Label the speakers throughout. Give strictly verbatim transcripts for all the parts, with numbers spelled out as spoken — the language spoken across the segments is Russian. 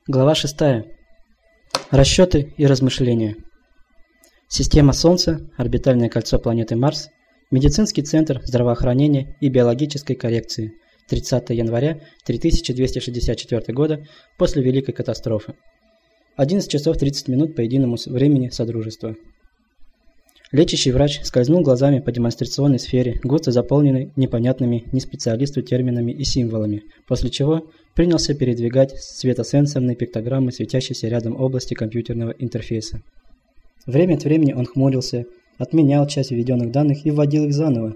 Speaker 1: Глава шестая. Расчеты и размышления. Система Солнца, орбитальное кольцо планеты Марс, медицинский центр здравоохранения и биологической коррекции. тридцатого января три тысячи двести шестьдесят четвёртого года после Великой катастрофы. одиннадцать часов тридцать минут по единому времени Содружества. Лечащий врач скользнул глазами по демонстрационной сфере, густо заполненной непонятными ни специалисту терминами и символами, после чего принялся передвигать светосенсорные пиктограммы, светящиеся рядом области компьютерного интерфейса. Время от времени он хмурился, отменял часть введенных данных и вводил их заново.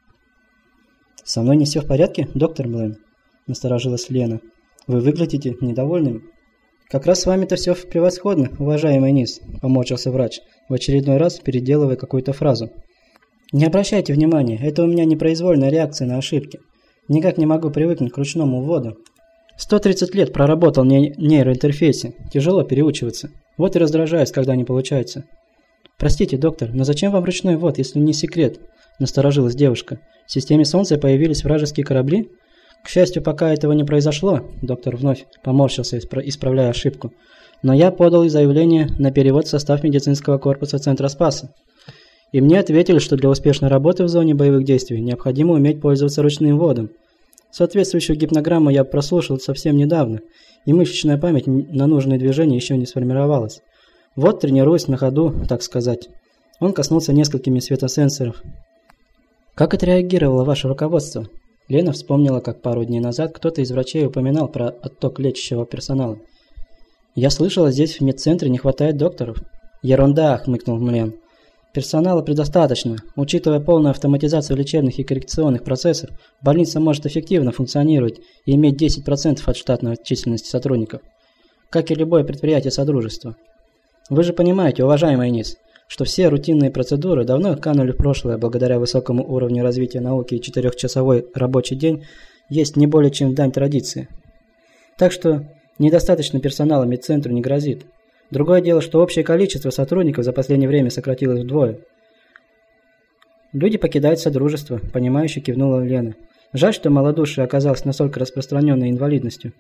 Speaker 1: «Со мной не все в порядке, доктор Млен?» – насторожилась Лена. «Вы выглядите недовольным». «Как раз с вами-то все превосходно, уважаемый Низ», – поморщился врач, в очередной раз переделывая какую-то фразу. «Не обращайте внимания, это у меня непроизвольная реакция на ошибки. Никак не могу привыкнуть к ручному вводу. сто тридцать лет проработал на нейроинтерфейсе, тяжело переучиваться. Вот и раздражаюсь, когда не получается». «Простите, доктор, но зачем вам ручной ввод, если не секрет?» – насторожилась девушка. «В системе Солнца появились вражеские корабли?» «К счастью, пока этого не произошло», – доктор вновь поморщился, исправляя ошибку. «Но я подал заявление на перевод в состав медицинского корпуса Центра Спаса. И мне ответили, что для успешной работы в зоне боевых действий необходимо уметь пользоваться ручным вводом. Соответствующую гипнограмму я прослушал совсем недавно, и мышечная память на нужные движения еще не сформировалась. Вот тренируюсь на ходу, так сказать». Он коснулся несколькими светосенсоров. «Как отреагировало ваше руководство?» Лена вспомнила, как пару дней назад кто-то из врачей упоминал про отток лечащего персонала. «Я слышала, здесь в медцентре не хватает докторов». «Ерунда», — хмыкнул Млен. «Персонала предостаточно. Учитывая полную автоматизацию лечебных и коррекционных процессов, больница может эффективно функционировать и иметь десять процентов от штатной численности сотрудников, как и любое предприятие Содружества. Вы же понимаете, уважаемый Низ, что все рутинные процедуры давно канули в прошлое благодаря высокому уровню развития науки, и четырехчасовой рабочий день есть не более чем дань традиции. Так что недостаточно персонала медцентру не грозит. Другое дело, что общее количество сотрудников за последнее время сократилось вдвое». «Люди покидают Содружество», – понимающе кивнула Лена. «Жаль, что малодушие оказалось настолько распространенной инвалидностью.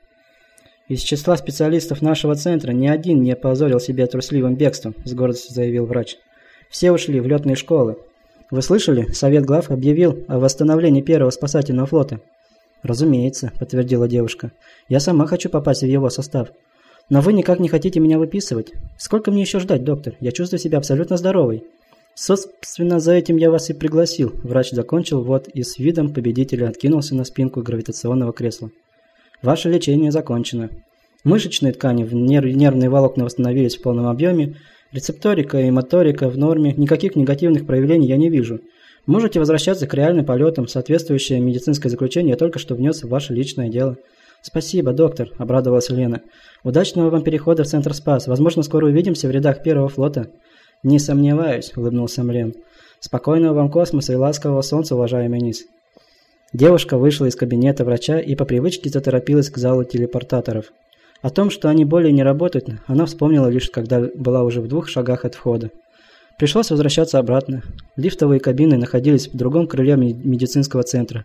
Speaker 1: Из числа специалистов нашего центра ни один не опозорил себя трусливым бегством», – с гордостью заявил врач. «Все ушли в летные школы. Вы слышали, Совет глав объявил о восстановлении первого спасательного флота?» «Разумеется», – подтвердила девушка. «Я сама хочу попасть в его состав. Но вы никак не хотите меня выписывать. Сколько мне еще ждать, доктор? Я чувствую себя абсолютно здоровой». «Собственно, за этим я вас и пригласил», – врач закончил вот и с видом победителя откинулся на спинку гравитационного кресла. «Ваше лечение закончено. Мышечные ткани, нервные волокна восстановились в полном объеме, рецепторика и моторика в норме, никаких негативных проявлений я не вижу. Можете возвращаться к реальным полетам, соответствующее медицинское заключение я только что внес в ваше личное дело». «Спасибо, доктор», – обрадовалась Лена. «Удачного вам перехода в Центр Спас. Возможно, скоро увидимся в рядах Первого флота». «Не сомневаюсь», – улыбнулся Млен. «Спокойного вам космоса и ласкового солнца, уважаемый Низ». Девушка вышла из кабинета врача и по привычке заторопилась к залу телепортаторов. О том, что они более не работают, она вспомнила лишь, когда была уже в двух шагах от входа. Пришлось возвращаться обратно. Лифтовые кабины находились в другом крыле медицинского центра.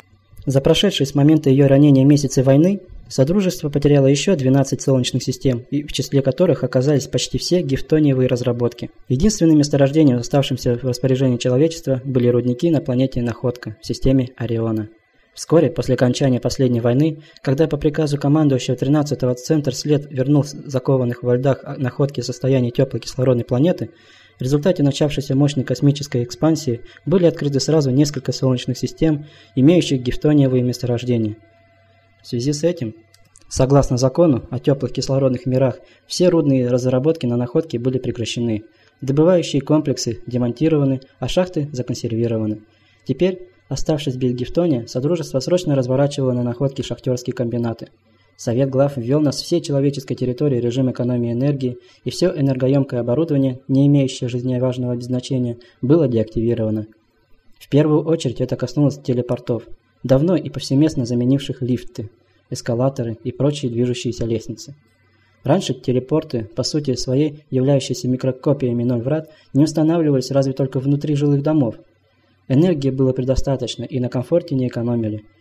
Speaker 1: За прошедшие с момента ее ранения месяцы войны Содружество потеряло еще двенадцать солнечных систем, и в числе которых оказались почти все гифтониевые разработки. Единственным месторождением, оставшимся в распоряжении человечества, были рудники на планете Находка в системе Ориона. Вскоре после окончания последней войны, когда по приказу командующего тринадцатого Центр след вернул закованных во льдах Находки в состояние теплой кислородной планеты, в результате начавшейся мощной космической экспансии были открыты сразу несколько солнечных систем, имеющих гифтониевые месторождения. В связи с этим, согласно закону о теплых кислородных мирах, все рудные разработки на Находке были прекращены, добывающие комплексы демонтированы, а шахты законсервированы. Теперь, оставшись без гифтония, Содружество срочно разворачивало на Находке шахтерские комбинаты. Совет глав ввел на всей человеческой территории режим экономии энергии, и все энергоемкое оборудование, не имеющее жизненно значения, было деактивировано. В первую очередь это коснулось телепортов, давно и повсеместно заменивших лифты, эскалаторы и прочие движущиеся лестницы. Раньше телепорты, по сути своей являющиеся микрокопиями ноль врат, не устанавливались разве только внутри жилых домов. Энергии было предостаточно и на комфорте не экономили.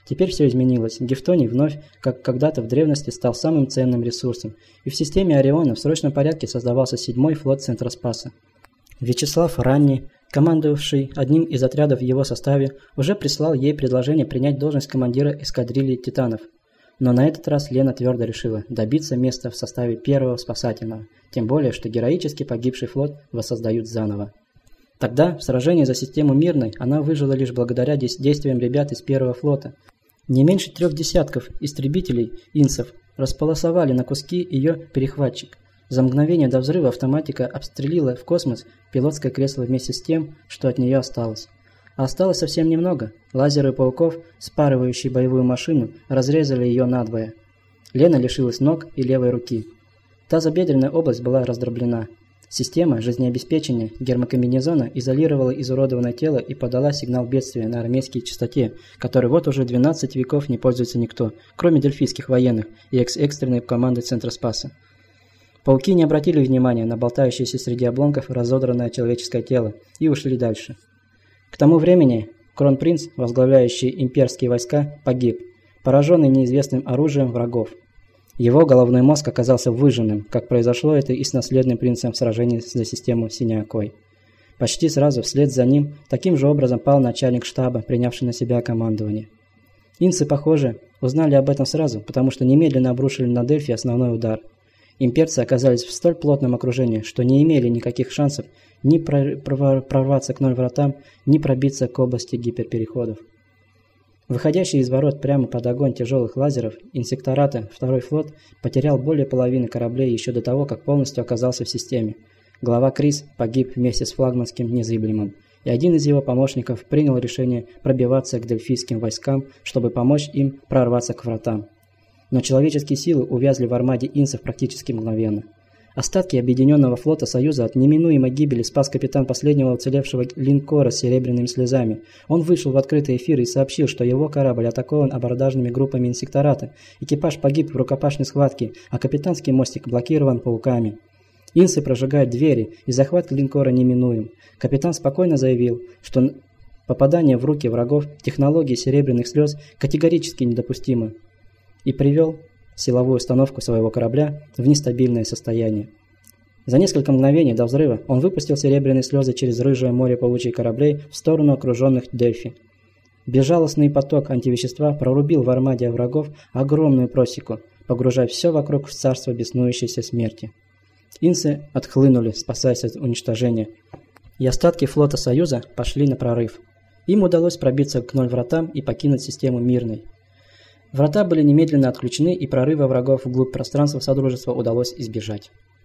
Speaker 1: Теперь все изменилось. Гефтоний вновь, как когда-то в древности, стал самым ценным ресурсом. И в системе Ориона в срочном порядке создавался седьмой флот Центроспаса. Вячеслав Ранний, командовавший одним из отрядов в его составе, уже прислал ей предложение принять должность командира эскадрильи «Титанов». Но на этот раз Лена твердо решила добиться места в составе первого спасательного, тем более, что героически погибший флот воссоздают заново. Тогда, в сражении за систему Мирной, она выжила лишь благодаря действиям ребят из первого флота. Не меньше трех десятков истребителей инсов располосовали на куски ее перехватчик. За мгновение до взрыва автоматика обстрелила в космос пилотское кресло вместе с тем, что от нее осталось. А осталось совсем немного. Лазеры пауков, спарывающие боевую машину, разрезали ее надвое. Лена лишилась ног и левой руки. Тазобедренная область была раздроблена. Система жизнеобеспечения гермокомбинезона изолировала изуродованное тело и подала сигнал бедствия на армейской частоте, который вот уже двенадцать веков не пользуется никто, кроме дельфийских военных и экс-экстренной команды Центроспаса. Пауки не обратили внимания на болтающееся среди обломков разодранное человеческое тело и ушли дальше. К тому времени кронпринц, возглавляющий имперские войска, погиб, пораженный неизвестным оружием врагов. Его головной мозг оказался выжженным, как произошло это и с наследным принцем в сражении за систему Синеокой. Почти сразу вслед за ним таким же образом пал начальник штаба, принявший на себя командование. Инсы, похоже, узнали об этом сразу, потому что немедленно обрушили на Дельфи основной удар. Имперцы оказались в столь плотном окружении, что не имели никаких шансов ни прорваться к ноль вратам, ни пробиться к области гиперпереходов. Выходящий из ворот прямо под огонь тяжелых лазеров инсектората второй флот потерял более половины кораблей еще до того, как полностью оказался в системе. Глава Крис погиб вместе с флагманским незыблемым, и один из его помощников принял решение пробиваться к дельфийским войскам, чтобы помочь им прорваться к вратам. Но человеческие силы увязли в армаде инсов практически мгновенно. Остатки объединенного флота Союза от неминуемой гибели спас капитан последнего уцелевшего линкора с серебряными слезами. Он вышел в открытый эфир и сообщил, что его корабль атакован абордажными группами инсектората. Экипаж погиб в рукопашной схватке, а капитанский мостик блокирован пауками. Инсы прожигают двери, и захват линкора неминуем. Капитан спокойно заявил, что попадание в руки врагов технологии серебряных слез категорически недопустимо, и привел силовую установку своего корабля в нестабильное состояние. За несколько мгновений до взрыва он выпустил серебряные слезы через рыжее море паучьих кораблей в сторону окруженных Дельфи. Безжалостный поток антивещества прорубил в армаде врагов огромную просеку, погружая все вокруг в царство беснующейся смерти. Инсы отхлынули, спасаясь от уничтожения, и остатки флота Союза пошли на прорыв. Им удалось пробиться к ноль вратам и покинуть систему Мирной. Врата были немедленно отключены, и прорыва врагов вглубь пространства Содружества удалось избежать.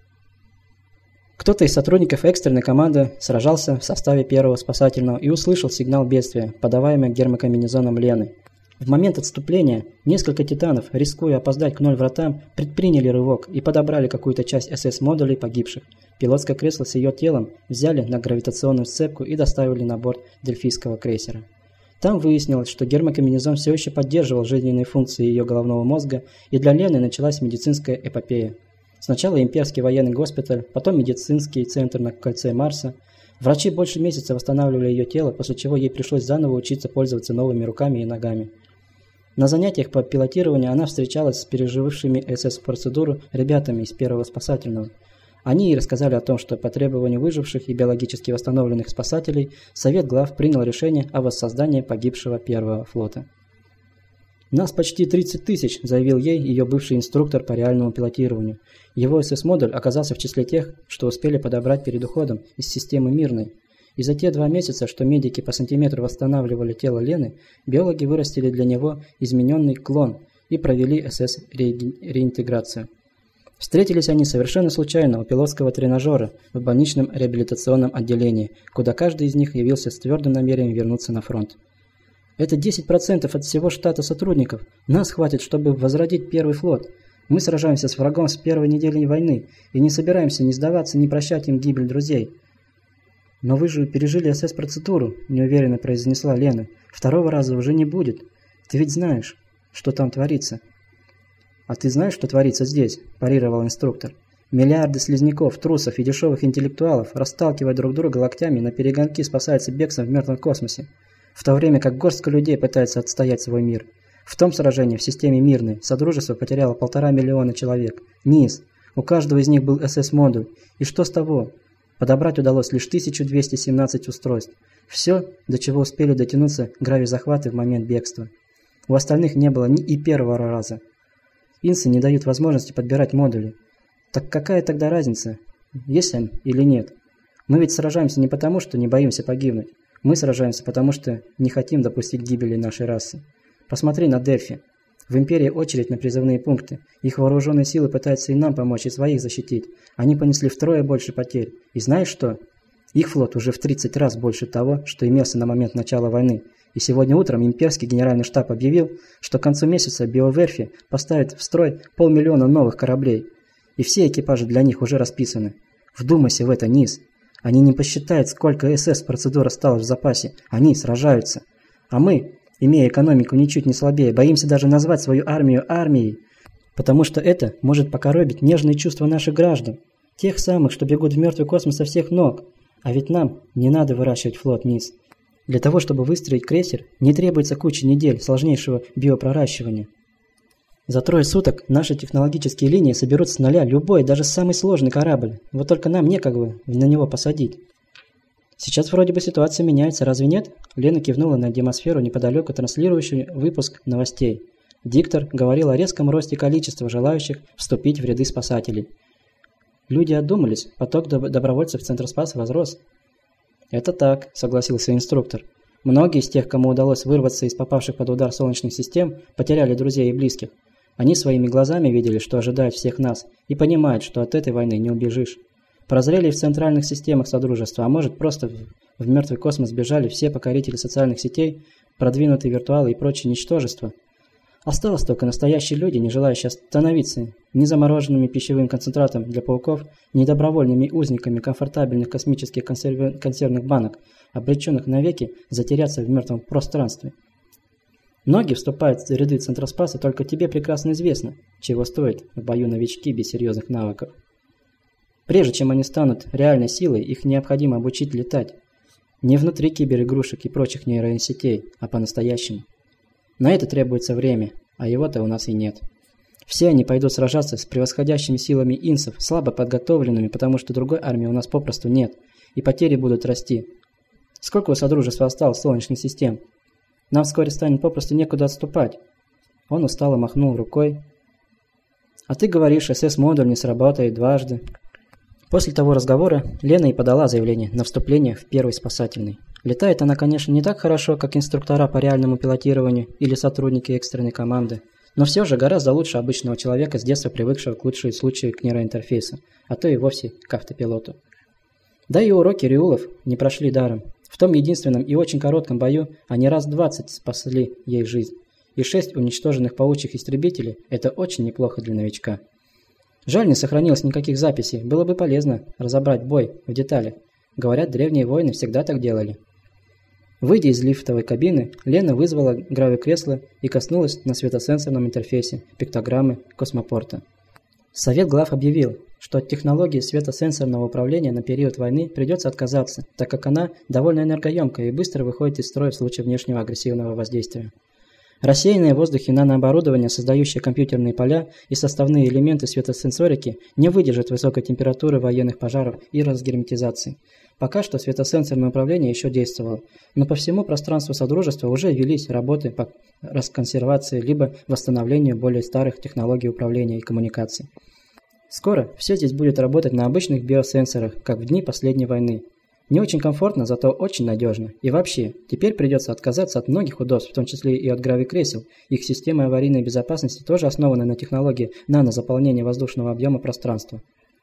Speaker 1: Кто-то из сотрудников экстренной команды сражался в составе первого спасательного и услышал сигнал бедствия, подаваемый гермокомбинезоном Лены. В момент отступления несколько титанов, рискуя опоздать к ноль вратам, предприняли рывок и подобрали какую-то часть эс эс-модулей погибших. Пилотское кресло с ее телом взяли на гравитационную сцепку и доставили на борт дельфийского крейсера. Там выяснилось, что гермокомбинезон все еще поддерживал жизненные функции ее головного мозга, и для Лены началась медицинская эпопея. Сначала имперский военный госпиталь, потом медицинский центр на кольце Марса. Врачи больше месяца восстанавливали ее тело, после чего ей пришлось заново учиться пользоваться новыми руками и ногами. На занятиях по пилотированию она встречалась с пережившими эс эс-процедуру ребятами из первого спасательного. Они ей рассказали о том, что по требованию выживших и биологически восстановленных спасателей Совет глав принял решение о воссоздании погибшего первого флота. «Нас почти тридцать тысяч», – заявил ей ее бывший инструктор по реальному пилотированию. Его эс эс-модуль оказался в числе тех, что успели подобрать перед уходом из системы Мирной. И за те два месяца, что медики по сантиметру восстанавливали тело Лены, биологи вырастили для него измененный клон и провели эс эс-реинтеграцию. Встретились они совершенно случайно у пилотского тренажера в больничном реабилитационном отделении, куда каждый из них явился с твердым намерением вернуться на фронт. «Это десять процентов от всего штата сотрудников. Нас хватит, чтобы возродить первый флот. Мы сражаемся с врагом с первой недели войны и не собираемся ни сдаваться, ни прощать им гибель друзей». «Но вы же пережили эс эс-процедуру», – неуверенно произнесла Лена. «Второго раза уже не будет. Ты ведь знаешь, что там творится». «А ты знаешь, что творится здесь?» – парировал инструктор. «Миллиарды слизняков, трусов и дешевых интеллектуалов, расталкивая друг друга локтями, на перегонки спасаются бегством в мертвом космосе, в то время как горстка людей пытается отстоять свой мир. В том сражении в системе мирной Содружество потеряло полтора миллиона человек. НИС. У каждого из них был эс эс-модуль. И что с того? Подобрать удалось лишь тысяча двести семнадцать устройств. Все, до чего успели дотянуться грави-захваты в момент бегства. У остальных не было ни и первого раза. Инсы не дают возможности подбирать модули. Так какая тогда разница, есть он или нет? Мы ведь сражаемся не потому, что не боимся погибнуть. Мы сражаемся потому, что не хотим допустить гибели нашей расы. Посмотри на Дельфи. В Империи очередь на призывные пункты. Их вооруженные силы пытаются и нам помочь, и своих защитить. Они понесли втрое больше потерь. И знаешь что? Их флот уже в тридцать раз больше того, что имелся на момент начала войны. И сегодня утром имперский генеральный штаб объявил, что к концу месяца биоверфи поставят в строй полмиллиона новых кораблей. И все экипажи для них уже расписаны. Вдумайся в это, НИС. Они не посчитают, сколько эс эс-процедур осталось в запасе. Они сражаются. А мы, имея экономику ничуть не слабее, боимся даже назвать свою армию армией, потому что это может покоробить нежные чувства наших граждан, тех самых, что бегут в мертвый космос со всех ног. А ведь нам не надо выращивать флот, НИС. Для того, чтобы выстроить крейсер, не требуется куча недель сложнейшего биопроращивания. За трое суток наши технологические линии соберут с нуля любой, даже самый сложный корабль. Вот только нам некогда на него посадить. Сейчас вроде бы ситуация меняется, разве нет? Лена кивнула на демосферу, неподалеку транслирующую выпуск новостей. Диктор говорил о резком росте количества желающих вступить в ряды спасателей. Люди отдумались, поток доб- добровольцев в Центр Спаса возрос. «Это так», — согласился инструктор. «Многие из тех, кому удалось вырваться из попавших под удар солнечных систем, потеряли друзей и близких. Они своими глазами видели, что ожидает всех нас, и понимают, что от этой войны не убежишь. Прозрели в центральных системах Содружества, а может просто в, в мертвый космос бежали все покорители социальных сетей, продвинутые виртуалы и прочие ничтожества. Осталось только настоящие люди, не желающие становиться ни замороженными пищевым концентратом для пауков, ни добровольными узниками комфортабельных космических консерв... консервных банок, обреченных навеки затеряться в мертвом пространстве. Многие вступают в ряды Центроспаса, только тебе прекрасно известно, чего стоят в бою новички без серьезных навыков. Прежде чем они станут реальной силой, их необходимо обучить летать. Не внутри киберигрушек и прочих нейросетей, а по-настоящему. На это требуется время, а его-то у нас и нет. Все они пойдут сражаться с превосходящими силами инсов, слабо подготовленными, потому что другой армии у нас попросту нет, и потери будут расти. Сколько у Содружества осталось солнечных систем? Нам вскоре станет попросту некуда отступать. Он устало махнул рукой. А ты говоришь, эс эс-модуль не сработает дважды. После того разговора Лена и подала заявление на вступление в первый спасательный. Летает она, конечно, не так хорошо, как инструктора по реальному пилотированию или сотрудники экстренной команды, но все же гораздо лучше обычного человека, с детства привыкшего к лучшим случаям к нейроинтерфейсу, а то и вовсе к автопилоту. Да и уроки Риулов не прошли даром. В том единственном и очень коротком бою они раз двадцать спасли ей жизнь, и шесть уничтоженных паучьих истребителей – это очень неплохо для новичка. Жаль, не сохранилось никаких записей, было бы полезно разобрать бой в деталях. Говорят, древние воины всегда так делали. Выйдя из лифтовой кабины, Лена вызвала гравикресло и коснулась на светосенсорном интерфейсе пиктограммы космопорта. Совет глав объявил, что от технологии светосенсорного управления на период войны придется отказаться, так как она довольно энергоемкая и быстро выходит из строя в случае внешнего агрессивного воздействия. Рассеянное в воздухе нанооборудование, создающее компьютерные поля и составные элементы светосенсорики, не выдержит высокой температуры военных пожаров и разгерметизации. Пока что светосенсорное управление еще действовало, но по всему пространству Содружества уже велись работы по расконсервации либо восстановлению более старых технологий управления и коммуникаций. Скоро все здесь будет работать на обычных биосенсорах, как в дни последней войны. Не очень комфортно, зато очень надежно. И вообще, теперь придется отказаться от многих удобств, в том числе и от гравикресел. Их системы аварийной безопасности тоже основаны на технологии нанозаполнения воздушного объема пространства.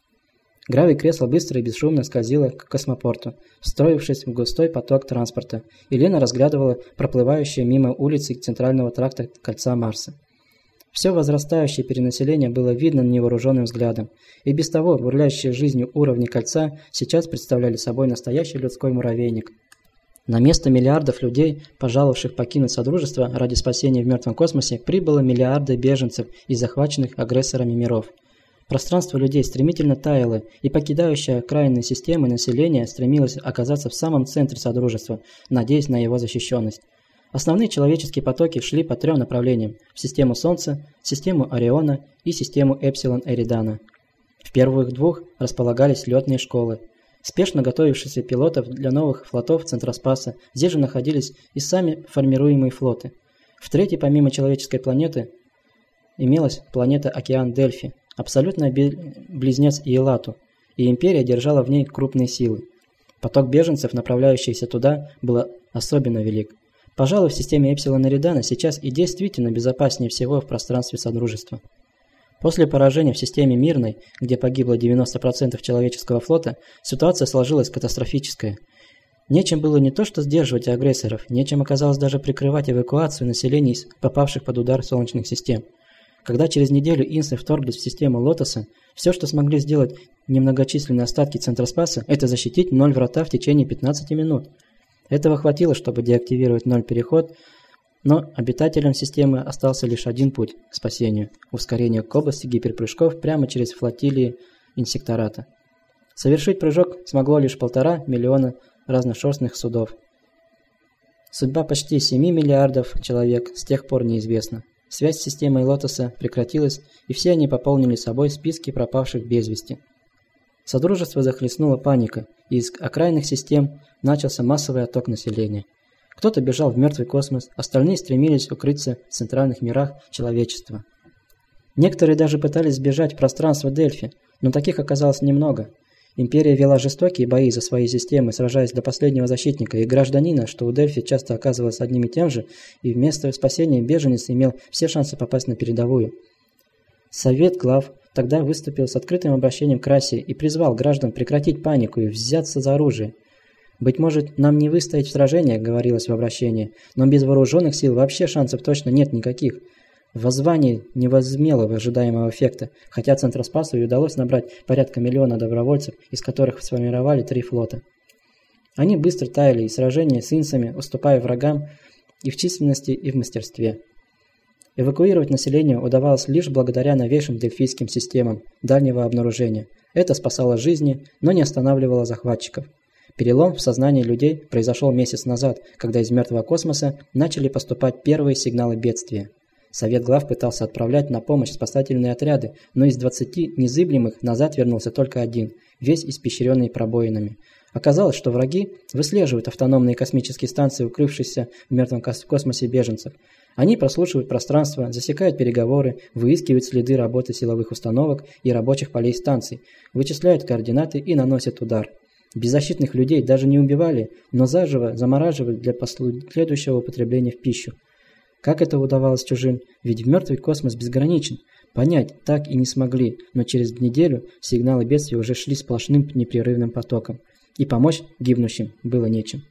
Speaker 1: Гравикресло быстро и бесшумно скользило к космопорту, встроившись в густой поток транспорта, и Лена разглядывала проплывающие мимо улицы центрального тракта кольца Марса. Все возрастающее перенаселение было видно невооруженным взглядом, и без того бурлящие жизнью уровни кольца сейчас представляли собой настоящий людской муравейник. На место миллиардов людей, пожаловавших покинуть Содружество ради спасения в мертвом космосе, прибыло миллиарды беженцев из захваченных агрессорами миров. Пространство людей стремительно таяло, и покидающее окраинные системы население стремилось оказаться в самом центре Содружества, надеясь на его защищенность. Основные человеческие потоки шли по трем направлениям – в систему Солнца, систему Ориона и систему Эпсилон Эридана. В первых двух располагались летные школы. Спешно готовившиеся пилотов для новых флотов Центроспаса, здесь же находились и сами формируемые флоты. В третьей, помимо человеческой планеты, имелась планета Океан Дельфи, абсолютно близнец Иелату, и Империя держала в ней крупные силы. Поток беженцев, направляющихся туда, был особенно велик. Пожалуй, в системе Эпсилон Эридана сейчас и действительно безопаснее всего в пространстве Содружества. После поражения в системе Мирной, где погибло девяносто процентов человеческого флота, ситуация сложилась катастрофическая. Нечем было не то что сдерживать агрессоров, нечем оказалось даже прикрывать эвакуацию населения из попавших под удар солнечных систем. Когда через неделю инсы вторглись в систему Лотоса, все, что смогли сделать немногочисленные остатки Центроспаса, это защитить ноль врата в течение пятнадцати минут. Этого хватило, чтобы деактивировать ноль переход, но обитателям системы остался лишь один путь к спасению – ускорение к области гиперпрыжков прямо через флотилии инсектората. Совершить прыжок смогло лишь полтора миллиона разношерстных судов. Судьба почти семи миллиардов человек с тех пор неизвестна. Связь с системой Лотоса прекратилась, и все они пополнили собой списки пропавших без вести. Содружество захлестнула паника, и из окраинных систем начался массовый отток населения. Кто-то бежал в мертвый космос, остальные стремились укрыться в центральных мирах человечества. Некоторые даже пытались сбежать в пространство Дельфи, но таких оказалось немного. Империя вела жестокие бои за свои системы, сражаясь до последнего защитника, и гражданина, что у Дельфи часто оказывалось одним и тем же, и вместо спасения беженец имел все шансы попасть на передовую. Совет глав тогда выступил с открытым обращением к расе и призвал граждан прекратить панику и взяться за оружие. «Быть может, нам не выстоять в сражениях», — говорилось в обращении, «но без вооруженных сил вообще шансов точно нет никаких». Воззвание не возымело ожидаемого эффекта, хотя Центроспасу и удалось набрать порядка миллиона добровольцев, из которых сформировали три флота. Они быстро таяли, и сражения с инсами, уступая врагам и в численности, и в мастерстве. Эвакуировать население удавалось лишь благодаря новейшим дельфийским системам дальнего обнаружения. Это спасало жизни, но не останавливало захватчиков. Перелом в сознании людей произошел месяц назад, когда из мертвого космоса начали поступать первые сигналы бедствия. Совет глав пытался отправлять на помощь спасательные отряды, но из двадцати незыблемых назад вернулся только один, весь испещренный пробоинами. Оказалось, что враги выслеживают автономные космические станции, укрывшиеся в мертвом космосе беженцев. Они прослушивают пространство, засекают переговоры, выискивают следы работы силовых установок и рабочих полей станций, вычисляют координаты и наносят удар. Беззащитных людей даже не убивали, но заживо замораживали для последующего употребления в пищу. Как это удавалось чужим? Ведь мертвый космос безграничен. Понять так и не смогли, но через неделю сигналы бедствия уже шли сплошным непрерывным потоком, и помочь гибнущим было нечем.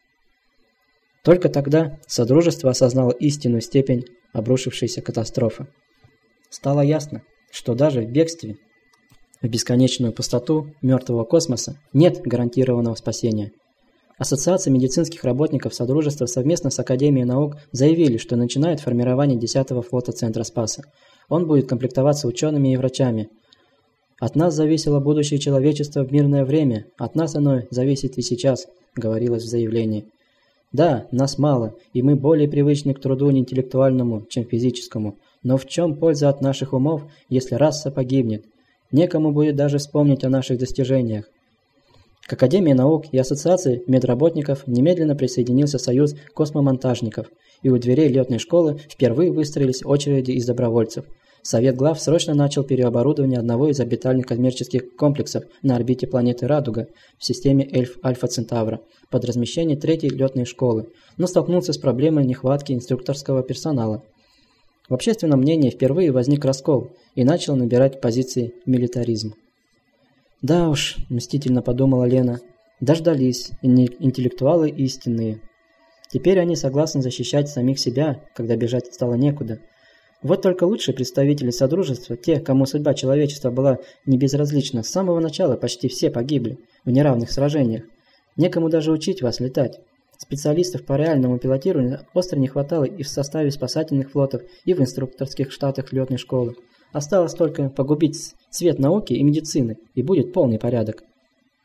Speaker 1: Только тогда Содружество осознало истинную степень обрушившейся катастрофы. Стало ясно, что даже в бегстве в бесконечную пустоту мертвого космоса нет гарантированного спасения. Ассоциация медицинских работников Содружества совместно с Академией наук заявили, что начинают формирование десятого флота Центроспаса. Он будет комплектоваться учеными и врачами. «От нас зависело будущее человечества в мирное время, от нас оно зависит и сейчас», — говорилось в заявлении. «Да, нас мало, и мы более привычны к труду интеллектуальному, чем физическому, но в чем польза от наших умов, если раса погибнет? Некому будет даже вспомнить о наших достижениях». К Академии наук и Ассоциации медработников немедленно присоединился Союз космомонтажников, и у дверей летной школы впервые выстроились очереди из добровольцев. Совет глав срочно начал переоборудование одного из орбитальных коммерческих комплексов на орбите планеты Радуга в системе Эльф Альфа Центавра под размещение третьей летной школы, но столкнулся с проблемой нехватки инструкторского персонала. В общественном мнении впервые возник раскол и начал набирать позиции милитаризм. «Да уж», – мстительно подумала Лена, – «дождались интеллектуалы истинные. Теперь они согласны защищать самих себя, когда бежать стало некуда. Вот только лучшие представители Содружества, те, кому судьба человечества была не безразлична, с самого начала почти все погибли в неравных сражениях. Некому даже учить вас летать. Специалистов по реальному пилотированию остро не хватало и в составе спасательных флотов, и в инструкторских штатах летной школы. Осталось только погубить цвет науки и медицины, и будет полный порядок».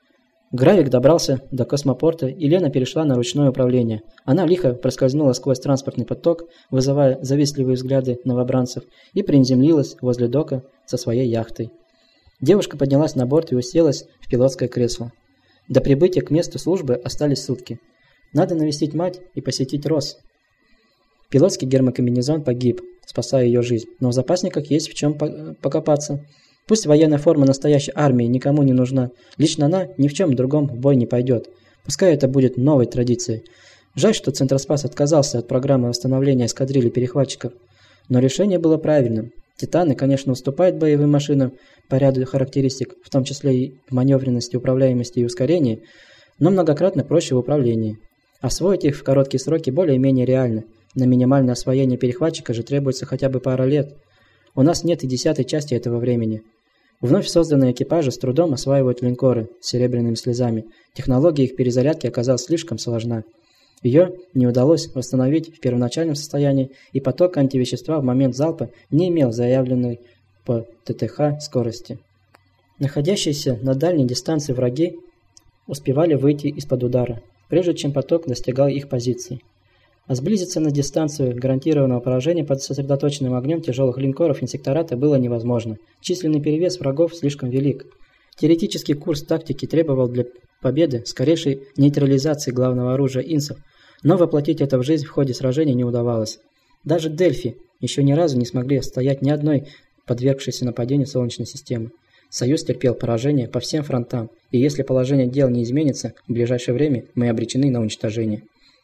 Speaker 1: Гравик добрался до космопорта, и Лена перешла на ручное управление. Она лихо проскользнула сквозь транспортный поток, вызывая завистливые взгляды новобранцев, и приземлилась возле дока со своей яхтой. Девушка поднялась на борт и уселась в пилотское кресло. До прибытия к месту службы остались сутки. Надо навестить мать и посетить Росс. Пилотский гермокомбинезон погиб, спасая ее жизнь, но в запасниках есть в чем покопаться. Пусть военная форма настоящей армии никому не нужна, лично она ни в чем другом в бой не пойдет. Пускай это будет новой традицией. Жаль, что Центроспас отказался от программы восстановления эскадрильи перехватчиков, но решение было правильным. Титаны, конечно, уступают боевым машинам по ряду характеристик, в том числе и в маневренности, управляемости и ускорении, но многократно проще в управлении. Освоить их в короткие сроки более-менее реально. На минимальное освоение перехватчика же требуется хотя бы пара лет. У нас нет и десятой части этого времени. Вновь созданные экипажи с трудом осваивают линкоры с серебряными слезами. Технология их перезарядки оказалась слишком сложна. Ее не удалось восстановить в первоначальном состоянии, и поток антивещества в момент залпа не имел заявленной по ТТХ скорости. Находящиеся на дальней дистанции враги успевали выйти из-под удара, прежде чем поток достигал их позиций. А сблизиться на дистанцию гарантированного поражения под сосредоточенным огнем тяжелых линкоров инсектората было невозможно. Численный перевес врагов слишком велик. Теоретический курс тактики требовал для победы скорейшей нейтрализации главного оружия инсов, но воплотить это в жизнь в ходе сражения не удавалось. Даже Дельфи еще ни разу не смогли стоять ни одной подвергшейся нападению Солнечной системы. Союз терпел поражение по всем фронтам, и если положение дел не изменится, в ближайшее время мы обречены на уничтожение.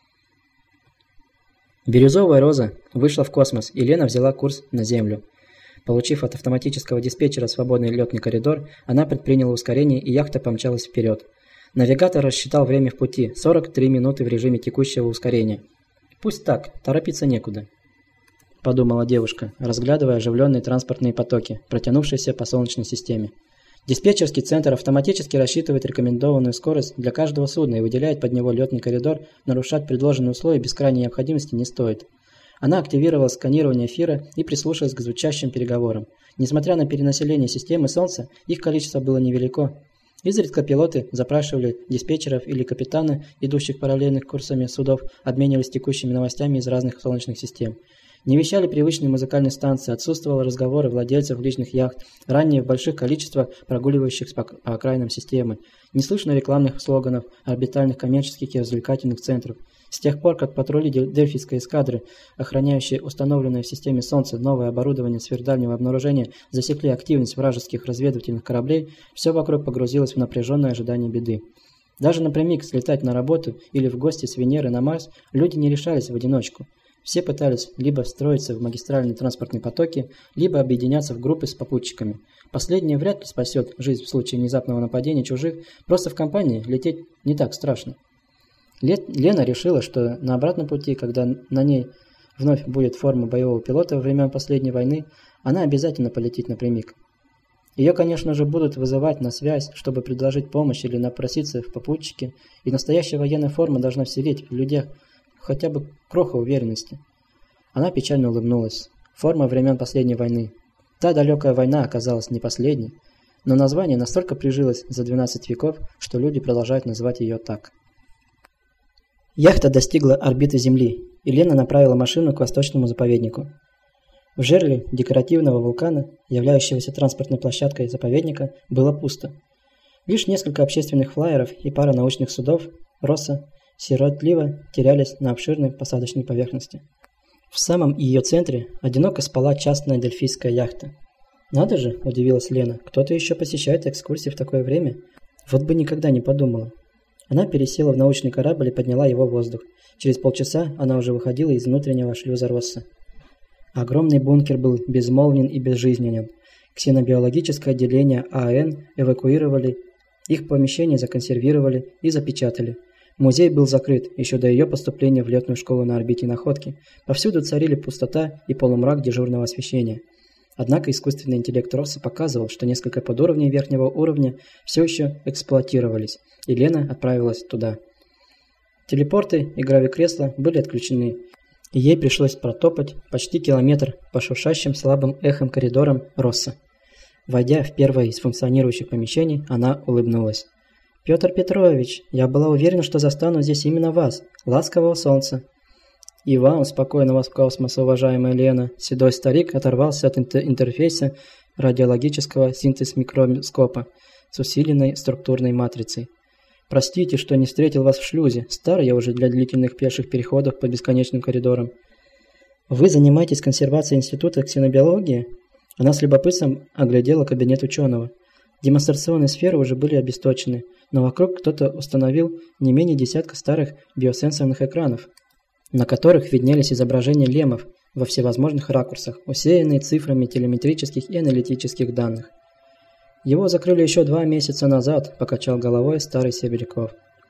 Speaker 1: Бирюзовая роза вышла в космос, и Лена взяла курс на Землю. Получив от автоматического диспетчера свободный летный коридор, она предприняла ускорение, и яхта помчалась вперед. Навигатор рассчитал время в пути – сорок три минуты в режиме текущего ускорения. «Пусть так, торопиться некуда», – подумала девушка, разглядывая оживленные транспортные потоки, протянувшиеся по Солнечной системе. Диспетчерский центр автоматически рассчитывает рекомендованную скорость для каждого судна и выделяет под него летный коридор, нарушать предложенные условия без крайней необходимости не стоит. Она активировала сканирование эфира и прислушалась к звучащим переговорам. Несмотря на перенаселение системы Солнца, их количество было невелико. Изредка пилоты запрашивали диспетчеров или капитаны, идущих параллельных курсами судов, обменивались текущими новостями из разных солнечных систем. Не вещали привычные музыкальные станции, отсутствовали разговоры владельцев личных яхт, ранее в больших количествах прогуливающихся по окраинам системы. Не слышно рекламных слоганов орбитальных коммерческих и развлекательных центров. С тех пор, как патрули Дельфийской эскадры, охраняющие установленное в системе Солнца новое оборудование сверхдальнего обнаружения, засекли активность вражеских разведывательных кораблей, все вокруг погрузилось в напряженное ожидание беды. Даже напрямик слетать на работу или в гости с Венеры на Марс люди не решались в одиночку. Все пытались либо встроиться в магистральные транспортные потоки, либо объединяться в группы с попутчиками. Последнее вряд ли спасет жизнь в случае внезапного нападения чужих, просто в компании лететь не так страшно. Лена решила, что на обратном пути, когда на ней вновь будет форма боевого пилота во времен последней войны, она обязательно полетит напрямик. Ее, конечно же, будут вызывать на связь, чтобы предложить помощь или напроситься в попутчики, и настоящая военная форма должна вселить в людях хотя бы кроху уверенности. Она печально улыбнулась. Форма времен последней войны. Та далекая война оказалась не последней, но название настолько прижилось за двенадцать веков, что люди продолжают называть ее так. Яхта достигла орбиты Земли, и Лена направила машину к восточному заповеднику. В жерле декоративного вулкана, являющегося транспортной площадкой заповедника, было пусто. Лишь несколько общественных флайеров и пара научных судов Росса сиротливо терялись на обширной посадочной поверхности. В самом ее центре одиноко спала частная дельфийская яхта. «Надо же!» – удивилась Лена. «Кто-то еще посещает экскурсии в такое время? Вот бы никогда не подумала». Она пересела в научный корабль и подняла его в воздух. Через полчаса она уже выходила из внутреннего шлюза Росса. Огромный бункер был безмолвен и безжизненен. Ксенобиологическое отделение АН эвакуировали, их помещения законсервировали и запечатали. Музей был закрыт еще до ее поступления в летную школу на орбите Находки. Повсюду царили пустота и полумрак дежурного освещения. Однако искусственный интеллект Росса показывал, что несколько подуровней верхнего уровня все еще эксплуатировались, и Лена отправилась туда. Телепорты и гравикресла были отключены, и ей пришлось протопать почти километр по шуршащим слабым эхом коридорам Росса. Войдя в первое из функционирующих помещений, она улыбнулась. «Петр Петрович, я была уверена, что застану здесь именно вас, ласкового солнца». «И вам спокойного космоса, уважаемая Лена». Седой старик оторвался от интерфейса радиологического синтез-микроскопа с усиленной структурной матрицей. «Простите, что не встретил вас в шлюзе. Стар я уже для длительных пеших переходов по бесконечным коридорам». «Вы занимаетесь консервацией Института ксенобиологии?» Она с любопытством оглядела кабинет ученого. Демонстрационные сферы уже были обесточены, но вокруг кто-то установил не менее десятка старых биосенсорных экранов, на которых виднелись изображения лемов во всевозможных ракурсах, усеянные цифрами телеметрических и аналитических данных. «Его закрыли еще два месяца назад», – покачал головой старый Серебряков.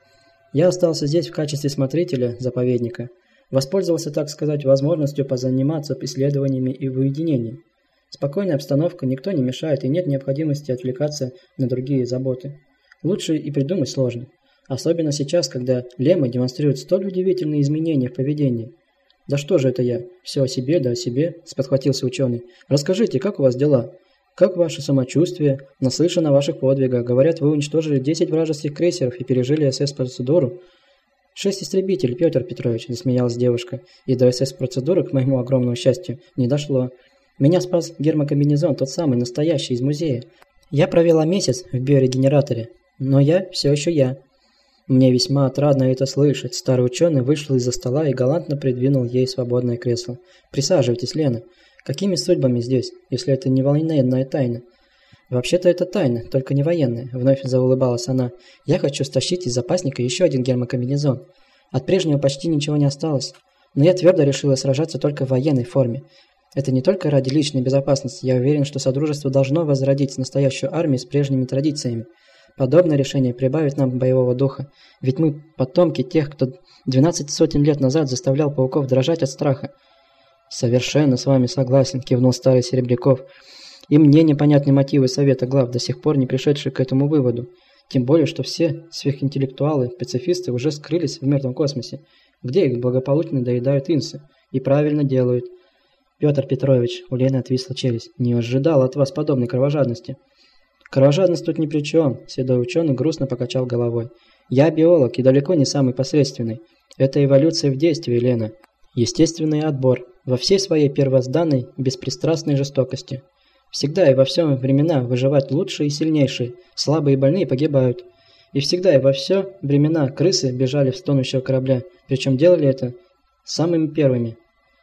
Speaker 1: «Я остался здесь в качестве смотрителя заповедника. Воспользовался, так сказать, возможностью позаниматься исследованиями и в уединении. Спокойная обстановка, никто не мешает и нет необходимости отвлекаться на другие заботы. Лучше и придумать сложно. Особенно сейчас, когда лемы демонстрируют столь удивительные изменения в поведении». «Да что же это я? Все о себе, да о себе», – сподхватился ученый. «Расскажите, как у вас дела? Как ваше самочувствие? Наслышан о ваших подвигах. Говорят, вы уничтожили десять вражеских крейсеров и пережили СС-процедуру». «Шесть истребителей, Петр Петрович», – засмеялась девушка. «И до СС-процедуры, к моему огромному счастью, не дошло. Меня спас гермокомбинезон, тот самый, настоящий, из музея. Я провела месяц в биорегенераторе, но я все еще я». «Мне весьма отрадно это слышать». Старый ученый вышел из-за стола и галантно придвинул ей свободное кресло. «Присаживайтесь, Лена. Какими судьбами здесь, если это не военная тайна?» «Вообще-то это тайна, только не военная», — вновь заулыбалась она. «Я хочу стащить из запасника еще один гермокомбинезон. От прежнего почти ничего не осталось. Но я твердо решила сражаться только в военной форме. Это не только ради личной безопасности. Я уверен, что Содружество должно возродить настоящую армию с прежними традициями. Подобное решение прибавит нам боевого духа. Ведь мы потомки тех, кто двенадцать сотен лет назад заставлял пауков дрожать от страха». «Совершенно с вами согласен», – кивнул старый Серебряков. «И мне непонятны мотивы Совета глав, до сих пор не пришедшие к этому выводу. Тем более, что все сверхинтеллектуалы, пацифисты уже скрылись в мертвом космосе, где их благополучно доедают инсы. И правильно делают». «Петр Петрович», – у Лены отвисла челюсть, – «не ожидал от вас подобной кровожадности». «Кровожадность тут ни при чем», – седой ученый грустно покачал головой. «Я биолог и далеко не самый посредственный. Это эволюция в действии, Лена. Естественный отбор во всей своей первозданной беспристрастной жестокости. Всегда и во всем времена выживать лучшие и сильнейшие, слабые и больные погибают. И всегда и во все времена крысы бежали с тонущего корабля, причем делали это самыми первыми».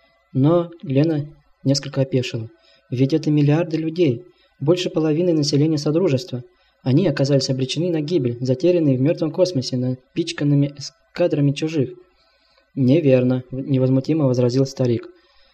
Speaker 1: Но Лена несколько опешила. «Ведь это миллиарды людей, больше половины населения Содружества. Они оказались обречены на гибель, затерянные в мертвом космосе, напичканными эскадрами чужих». «Неверно», – невозмутимо возразил старик.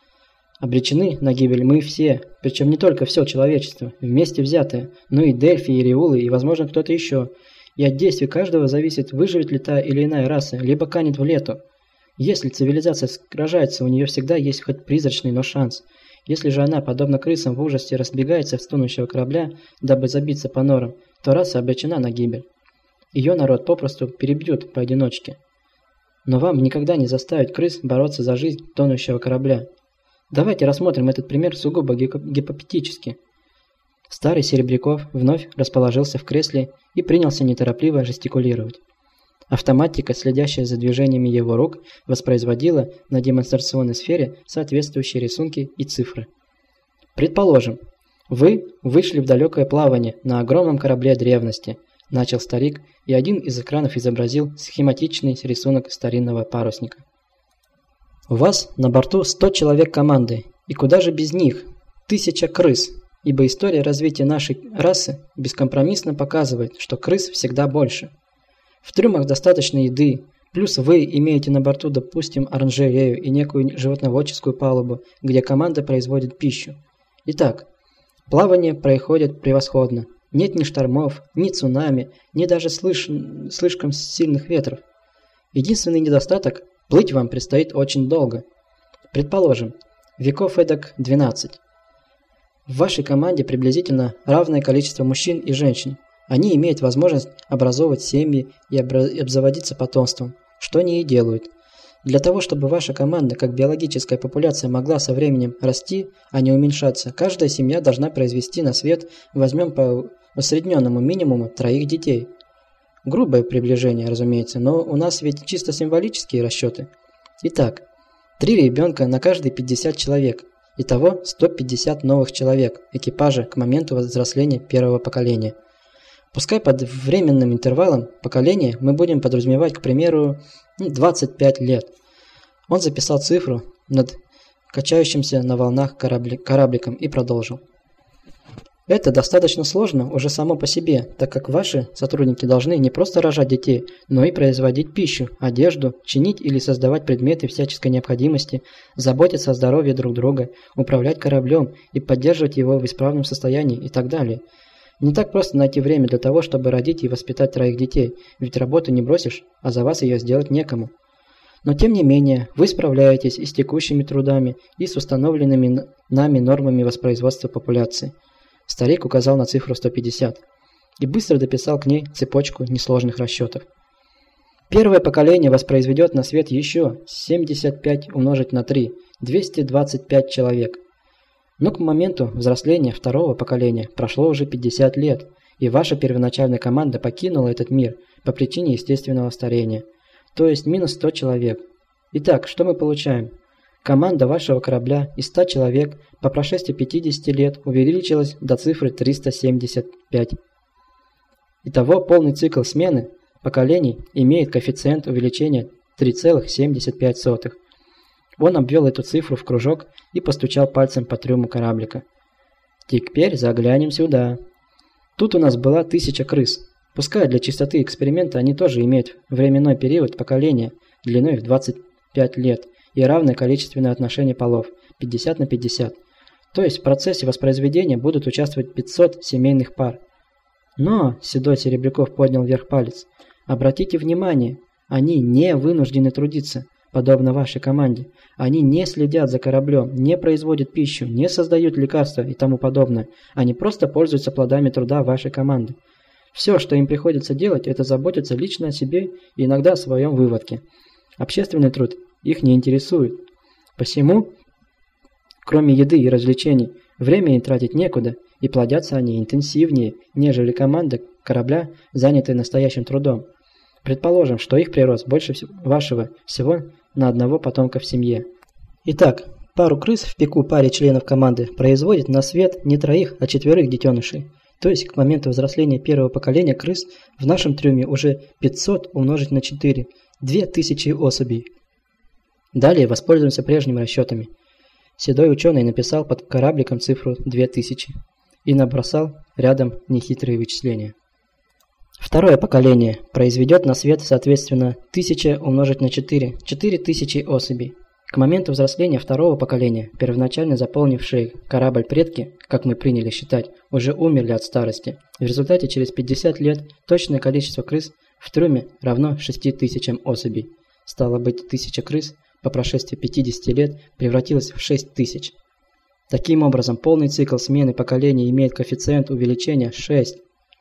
Speaker 1: «Обречены на гибель мы все, причем не только все человечество, вместе взятое, но и Дельфи, и Риулы, и, возможно, кто-то еще. И от действий каждого зависит, выживет ли та или иная раса, либо канет в лету. Если цивилизация сражается, у нее всегда есть хоть призрачный, но шанс. Если же она, подобно крысам, в ужасе разбегается с тонущего корабля, дабы забиться по норам, то раса обречена на гибель. Ее народ попросту перебьют поодиночке. Но вам никогда не заставить крыс бороться за жизнь тонущего корабля. Давайте рассмотрим этот пример сугубо гипотетически». Старый Серебряков вновь расположился в кресле и принялся неторопливо жестикулировать. Автоматика, следящая за движениями его рук, воспроизводила на демонстрационной сфере соответствующие рисунки и цифры. «Предположим, вы вышли в далекое плавание на огромном корабле древности», – начал старик, и один из экранов изобразил схематичный рисунок старинного парусника. «У вас на борту сто человек команды, и куда же без них? Тысяча крыс, ибо история развития нашей расы бескомпромиссно показывает, что крыс всегда больше. В трюмах достаточно еды, плюс вы имеете на борту, допустим, оранжерею и некую животноводческую палубу, где команда производит пищу. Итак, плавание происходит превосходно. Нет ни штормов, ни цунами, ни даже слыш... слишком сильных ветров. Единственный недостаток – плыть вам предстоит очень долго. Предположим, веков эдак двенадцать. В вашей команде приблизительно равное количество мужчин и женщин. Они имеют возможность образовывать семьи и обзаводиться потомством, что они и делают. Для того, чтобы ваша команда, как биологическая популяция, могла со временем расти, а не уменьшаться, каждая семья должна произвести на свет, возьмем по усредненному минимуму, троих детей. Грубое приближение, разумеется, но у нас ведь чисто символические расчеты. Итак, три ребенка на каждые пятьдесят человек. Итого сто пятьдесят новых человек, экипажа к моменту взросления первого поколения. Пускай под временным интервалом поколения мы будем подразумевать, к примеру, двадцать пять лет. Он записал цифру над качающимся на волнах корабли, корабликом и продолжил. Это достаточно сложно уже само по себе, так как ваши сотрудники должны не просто рожать детей, но и производить пищу, одежду, чинить или создавать предметы всяческой необходимости, заботиться о здоровье друг друга, управлять кораблем и поддерживать его в исправном состоянии и так далее. Не так просто найти время для того, чтобы родить и воспитать троих детей, ведь работу не бросишь, а за вас ее сделать некому. Но тем не менее, вы справляетесь и с текущими трудами, и с установленными нами нормами воспроизводства популяции. Старик указал на цифру сто пятьдесят и быстро дописал к ней цепочку несложных расчетов. Первое поколение воспроизведет на свет еще семьдесят пять умножить на три, двести двадцать пять человек. Но к моменту взросления второго поколения прошло уже пятьдесят лет, и ваша первоначальная команда покинула этот мир по причине естественного старения, то есть минус сто человек. Итак, что мы получаем? Команда вашего корабля из ста человек по прошествии пятидесяти лет увеличилась до цифры триста семьдесят пять. Итого полный цикл смены поколений имеет коэффициент увеличения три целых семьдесят пять сотых. Он обвел эту цифру в кружок и постучал пальцем по трюму кораблика. Теперь заглянем сюда. Тут у нас была тысяча крыс. Пускай для чистоты эксперимента они тоже имеют временной период поколения длиной в двадцать пять лет и равное количественное отношение полов пятьдесят на пятьдесят. То есть в процессе воспроизведения будут участвовать пятьсот семейных пар. Но, Седой Серебряков поднял вверх палец, обратите внимание, они не вынуждены трудиться, подобно вашей команде. Они не следят за кораблем, не производят пищу, не создают лекарства и тому подобное. Они просто пользуются плодами труда вашей команды. Все, что им приходится делать, это заботиться лично о себе и иногда о своем выводке. Общественный труд их не интересует. Посему, кроме еды и развлечений, время им тратить некуда, и плодятся они интенсивнее, нежели команда корабля, занятая настоящим трудом. Предположим, что их прирост больше вашего всего на одного потомка в семье. Итак, пару крыс в пеку паре членов команды производит на свет не троих, а четверых детенышей. То есть к моменту взросления первого поколения крыс в нашем трюме уже пятьсот умножить на четыре, две тысячи особей. Далее воспользуемся прежними расчетами. Седой ученый написал под корабликом цифру две тысячи и набросал рядом нехитрые вычисления. Второе поколение произведет на свет, соответственно, тысяча умножить на четыре, четыре тысячи особей. К моменту взросления второго поколения, первоначально заполнившие корабль предки, как мы приняли считать, уже умерли от старости. В результате через пятьдесят лет точное количество крыс в трюме равно шести тысячам особей. Стало быть, тысяча крыс по прошествии пятидесяти лет превратилась в шесть тысяч. Таким образом, полный цикл смены поколений имеет коэффициент увеличения шесть.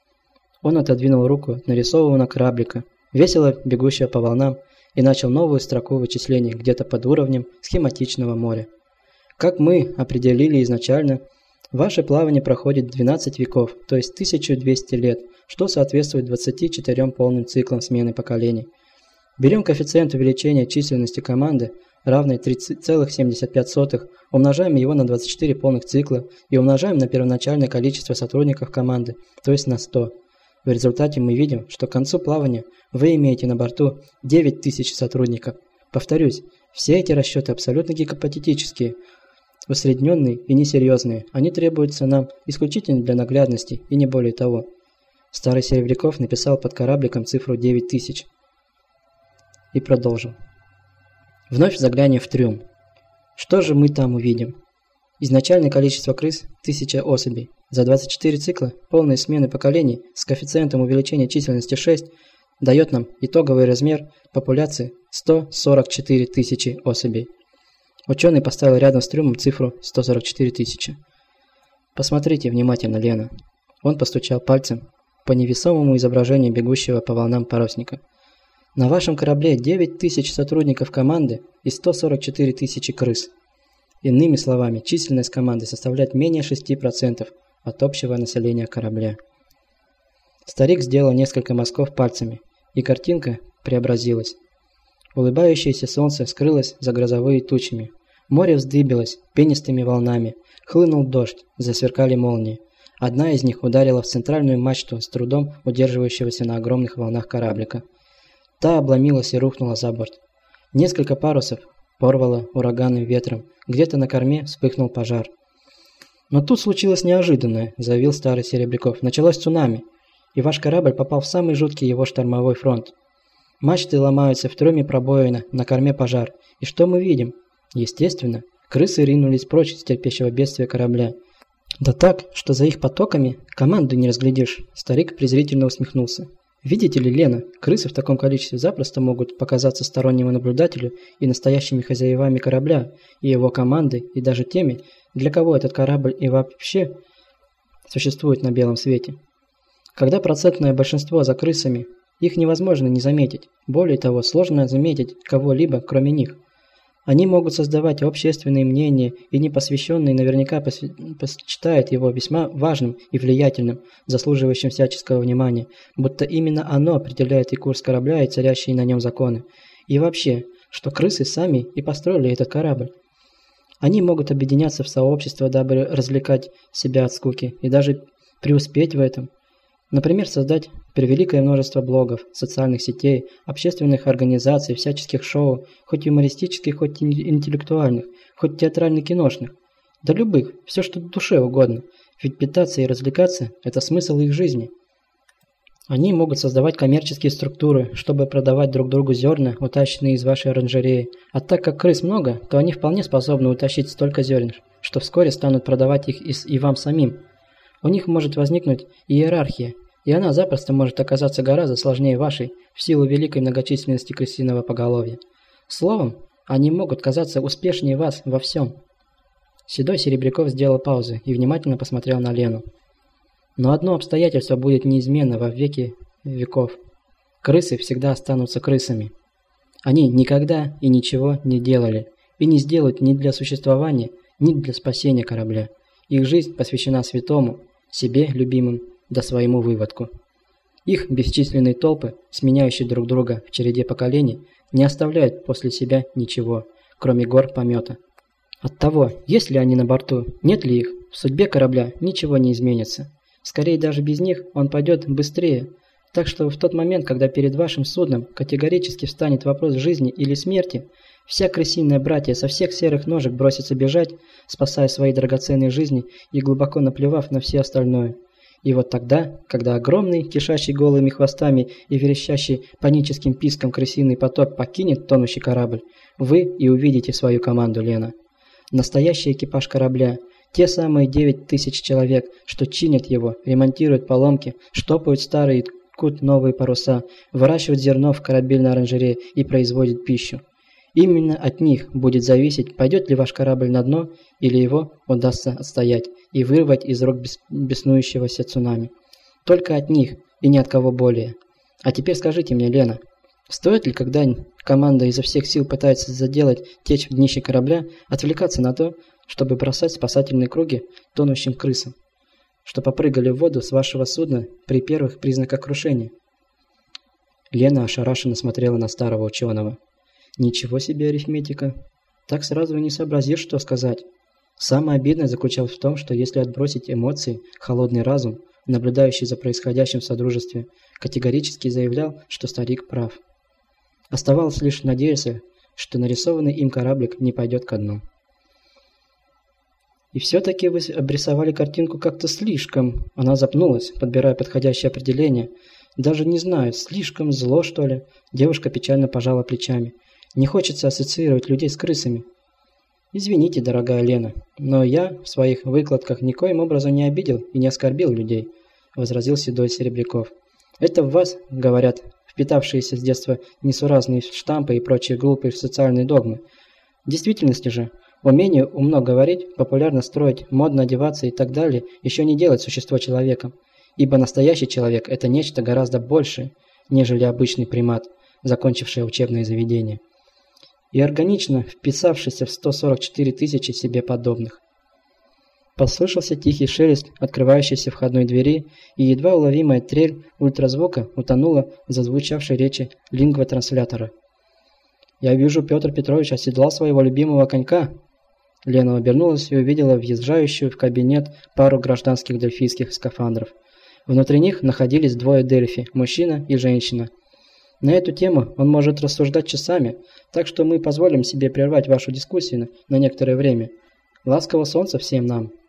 Speaker 1: Он отодвинул руку от нарисованного кораблика, весело бегущего по волнам, и начал новую строку вычислений где-то под уровнем схематичного моря. Как мы определили изначально, ваше плавание проходит двенадцать веков, то есть тысяча двести лет, что соответствует двадцати четырем полным циклам смены поколений. Берем коэффициент увеличения численности команды, равный три целых семьдесят пять сотых, умножаем его на двадцать четыре полных цикла и умножаем на первоначальное количество сотрудников команды, то есть на сто. В результате мы видим, что к концу плавания вы имеете на борту девять тысяч сотрудников. Повторюсь, все эти расчеты абсолютно гипотетические, усредненные и несерьезные. Они требуются нам исключительно для наглядности и не более того. Старый Серебряков написал под корабликом цифру девять тысяч и продолжил. Вновь заглянем в трюм. Что же мы там увидим? Изначальное количество крыс – тысяча особей. За двадцать четыре цикла полной смены поколений с коэффициентом увеличения численности шесть дает нам итоговый размер популяции сто сорок четыре тысячи особей. Ученый поставил рядом с трюмом цифру сто сорок четыре тысячи. Посмотрите внимательно, Лена. Он постучал пальцем по невесомому изображению бегущего по волнам парусника. На вашем корабле девять тысяч сотрудников команды и сто сорок четыре тысячи крыс. Иными словами, численность команды составляет менее шести процентов от общего населения корабля. Старик сделал несколько мазков пальцами, и картинка преобразилась. Улыбающееся солнце скрылось за грозовыми тучами. Море вздыбилось пенистыми волнами. Хлынул дождь, засверкали молнии. Одна из них ударила в центральную мачту с трудом удерживающегося на огромных волнах кораблика. Та обломилась и рухнула за борт. Несколько парусов порвало ураганным ветром. Где-то на корме вспыхнул пожар. «Но тут случилось неожиданное», – заявил старый Серебряков. «Началось цунами, и ваш корабль попал в самый жуткий его штормовой фронт. Мачты ломаются, в трюме пробоина, на корме пожар. И что мы видим? Естественно, крысы ринулись прочь с терпящего бедствия корабля. Да так, что за их потоками команду не разглядишь». Старик презрительно усмехнулся. «Видите ли, Лена, крысы в таком количестве запросто могут показаться стороннему наблюдателю и настоящими хозяевами корабля, и его команды, и даже теми, для кого этот корабль и вообще существует на белом свете. Когда процентное большинство за крысами, их невозможно не заметить. Более того, сложно заметить кого-либо, кроме них. Они могут создавать общественные мнения, и непосвященный наверняка посчитает его весьма важным и влиятельным, заслуживающим всяческого внимания, будто именно оно определяет и курс корабля, и царящие на нем законы. И вообще, что крысы сами и построили этот корабль. Они могут объединяться в сообщество, дабы развлекать себя от скуки, и даже преуспеть в этом. Например, создать превеликое множество блогов, социальных сетей, общественных организаций, всяческих шоу, хоть юмористических, хоть интеллектуальных, хоть театрально-киношных. Да любых, все что душе угодно. Ведь питаться и развлекаться – это смысл их жизни. Они могут создавать коммерческие структуры, чтобы продавать друг другу зерна, утащенные из вашей оранжереи. А так как крыс много, то они вполне способны утащить столько зерен, что вскоре станут продавать их и вам самим. У них может возникнуть иерархия, и она запросто может оказаться гораздо сложнее вашей в силу великой многочисленности крысиного поголовья. Словом, они могут казаться успешнее вас во всем. Седой Серебряков сделал паузу и внимательно посмотрел на Лену. Но одно обстоятельство будет неизменно во веки веков. Крысы всегда останутся крысами. Они никогда и ничего не делали, и не сделают ни для существования, ни для спасения корабля. Их жизнь посвящена святому, себе любимым, да своему выводку. Их бесчисленные толпы, сменяющие друг друга в череде поколений, не оставляют после себя ничего, кроме гор помета. От того, есть ли они на борту, нет ли их, в судьбе корабля ничего не изменится. Скорее даже без них он пойдет быстрее. Так что в тот момент, когда перед вашим судном категорически встанет вопрос жизни или смерти, вся крысиная братья со всех серых ножек бросится бежать, спасая свои драгоценные жизни и глубоко наплевав на все остальное. И вот тогда, когда огромный, кишащий голыми хвостами и верещащий паническим писком крысиный поток покинет тонущий корабль, вы и увидите свою команду, Лена. Настоящий экипаж корабля, те самые девять тысяч человек, что чинят его, ремонтируют поломки, штопают старые и ткут новые паруса, выращивают зерно в корабельной оранжерее и производят пищу. Именно от них будет зависеть, пойдет ли ваш корабль на дно, или его удастся отстоять и вырвать из рук бес беснующегося цунами. Только от них и ни от кого более. А теперь скажите мне, Лена, стоит ли, когда команда изо всех сил пытается заделать течь в днище корабля, отвлекаться на то, чтобы бросать спасательные круги тонущим крысам, что попрыгали в воду с вашего судна при первых признаках крушения? Лена ошарашенно смотрела на старого ученого. Ничего себе арифметика. Так сразу и не сообразишь, что сказать. Самое обидное заключалось в том, что если отбросить эмоции, холодный разум, наблюдающий за происходящим в содружестве, категорически заявлял, что старик прав. Оставалось лишь надеяться, что нарисованный им кораблик не пойдет ко дну. И все-таки вы обрисовали картинку как-то слишком. Она запнулась, подбирая подходящее определение. Даже не знаю, слишком зло, что ли? Девушка печально пожала плечами. Не хочется ассоциировать людей с крысами. Извините, дорогая Лена, но я в своих выкладках никоим образом не обидел и не оскорбил людей, возразил седой Серебряков. Это в вас, говорят, впитавшиеся с детства несуразные штампы и прочие глупые социальные догмы. В действительности же, умение умно говорить, популярно строить, модно одеваться и так далее еще не делает существо человеком, ибо настоящий человек – это нечто гораздо большее, нежели обычный примат, закончивший учебное заведение, и органично вписавшийся в сто сорок четыре тысячи себе подобных. Послышался тихий шелест открывающейся входной двери, и едва уловимая трель ультразвука утонула в зазвучавшей речи лингвотранслятора. «Я вижу, Петр Петрович оседлал своего любимого конька». Лена обернулась и увидела въезжающую в кабинет пару гражданских дельфийских скафандров. Внутри них находились двое дельфи, мужчина и женщина. На эту тему он может рассуждать часами, так что мы позволим себе прервать вашу дискуссию на некоторое время. Ласкового солнца всем нам!